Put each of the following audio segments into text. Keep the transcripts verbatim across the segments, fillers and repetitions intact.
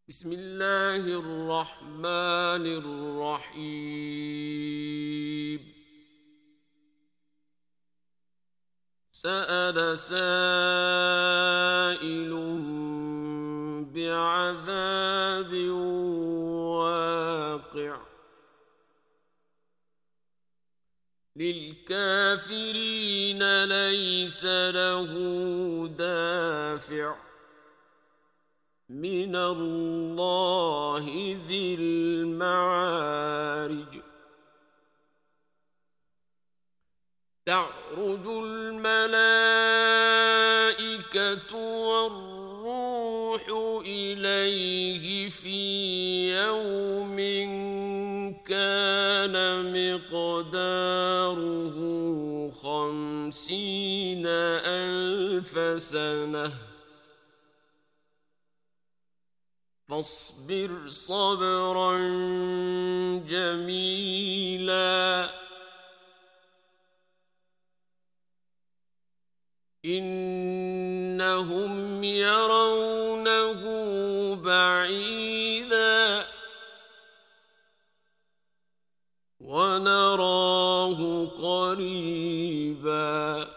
بسم الله الرحمن الرحيم. سأل سائل بعذاب واقع للكافرين ليس له دافع من الله ذي المعارج. تعرج الملائكة والروح إليه في يوم كان مقداره خمسين ألف سنة فاصبر صبرا جميلا إنهم يرونه بعيدا ونراه قريبا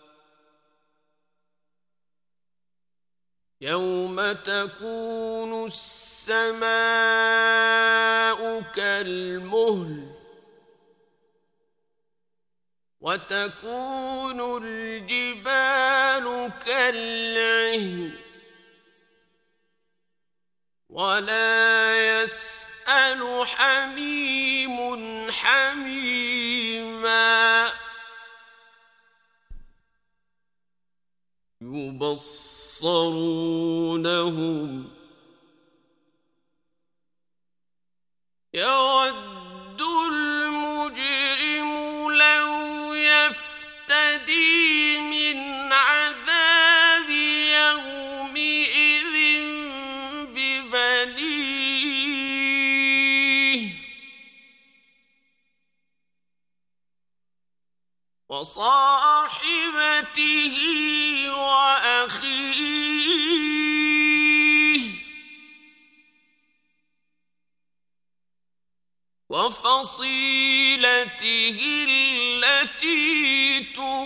يوم تكون السماء كالمهل وتكون الجبال كالعهن ولا يسأل حميم حميما يبصرونهم يود المجرم لو يفتدي من عذاب يومئذ ببنيه وصاحبته وأخيه وفصيلته التي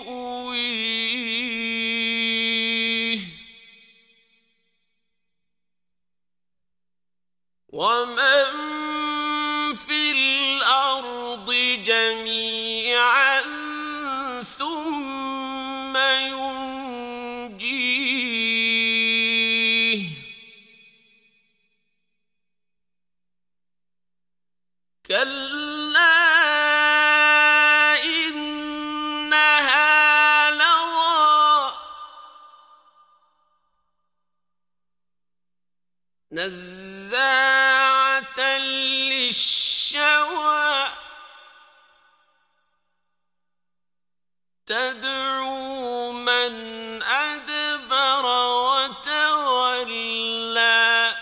تؤويه ومن في الأرض جميعا ثم ينجيه كلا إنها لظى نزاعة للشوى تدعو من أدبر وتولى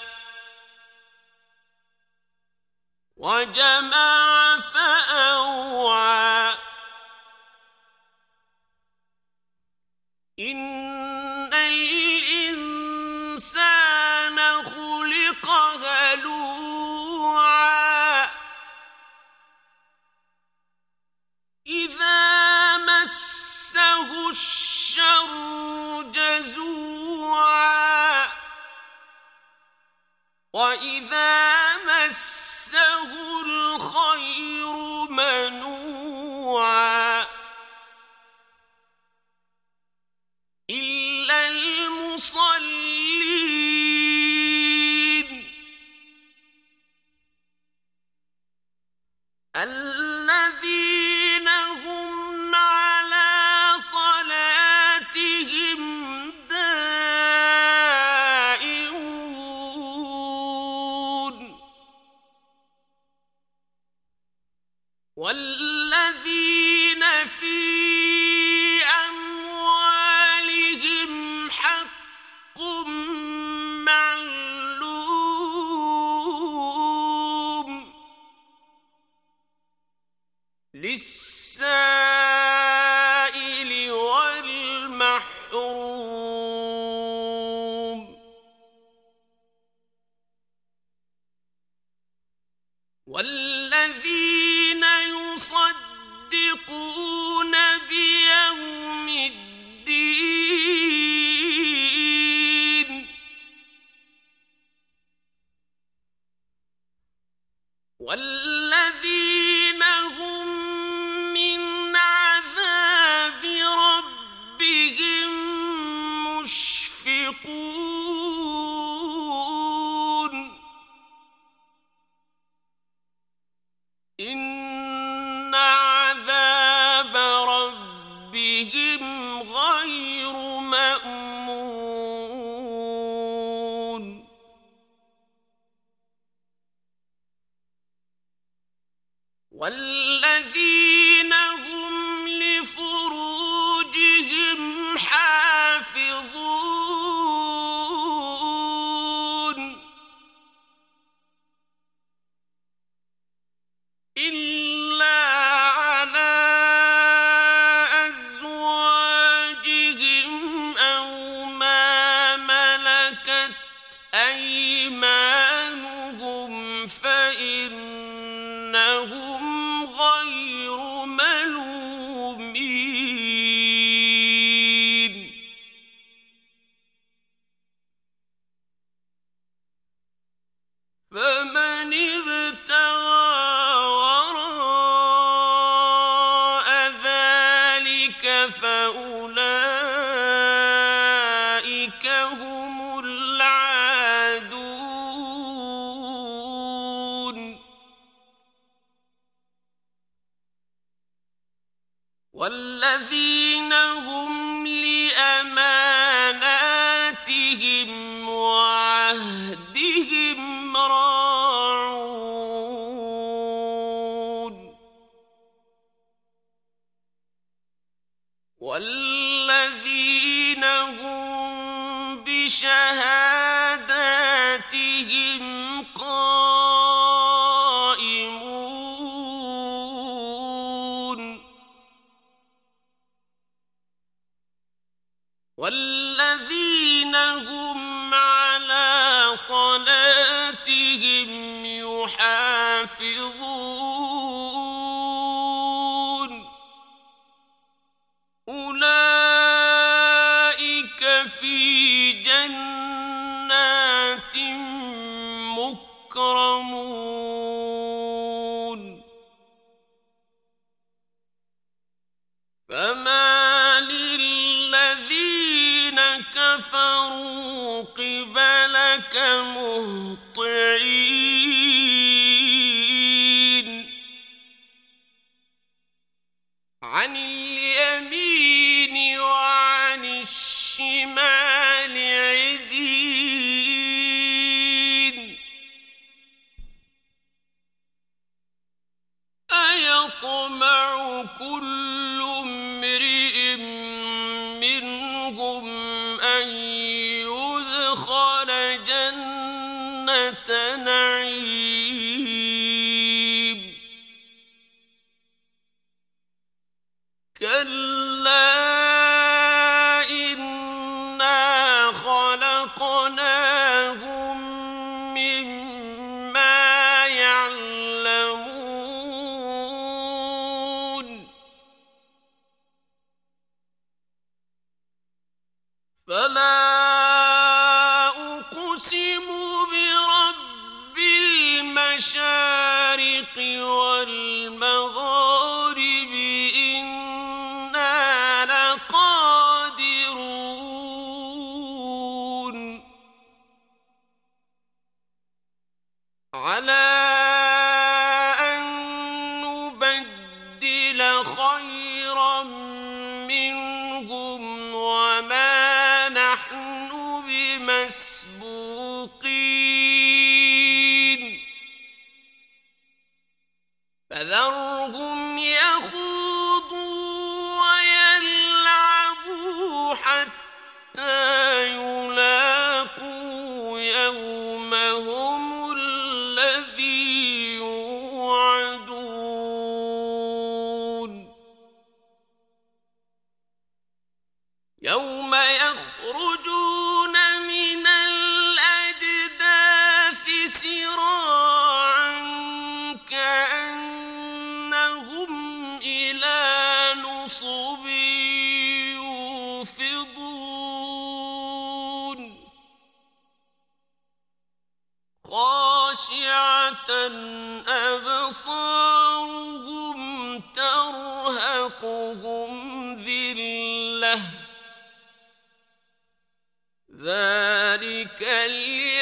وجمع فأوعى إن الإنسان خلق هلوعا إذا مسه الشر جزوعا وإذا مسه الخير منوعا إلا المصلين الذين هم على صلاتهم دائمون والذين في أموالهم حق معلوم للسائل والمحروم والذين يصدقون بيوم الدين والذين هم من عذاب ربهم مشفقون إن عذاب ربهم غير مأمون والذين هم لفروجهم حافظون إلا على أزواجهم أو ما ملكت أيمانهم فإنهم غير ملومين فمن ابتغى وراء ذلك فأولئك هم العادون والذين هم لأماناتهم وعهدهم راعون والذين هم بشهاداتهم قائمون والذين هم على صلاتهم يحافظون أولئك في جنات مكرمون فما للذين كفروا قبلك مهطعين عن اليمين وعن الشمال عزين أيطمع كل امرئ منهم أن يدخل جنة نعيم كلا إنا خلقناهم مما يعلمون فلا أقسم برب المشارق والمغارب إنا لقادرون على أن نبدل خيرا منهم وما نحن بمسبوقين فذرهم يخوضوا ويلعبوا حتى يلاقوا يومهم الذي يعرضون خاشعة أبصارهم ترهقهم ذلة ذلك اليوم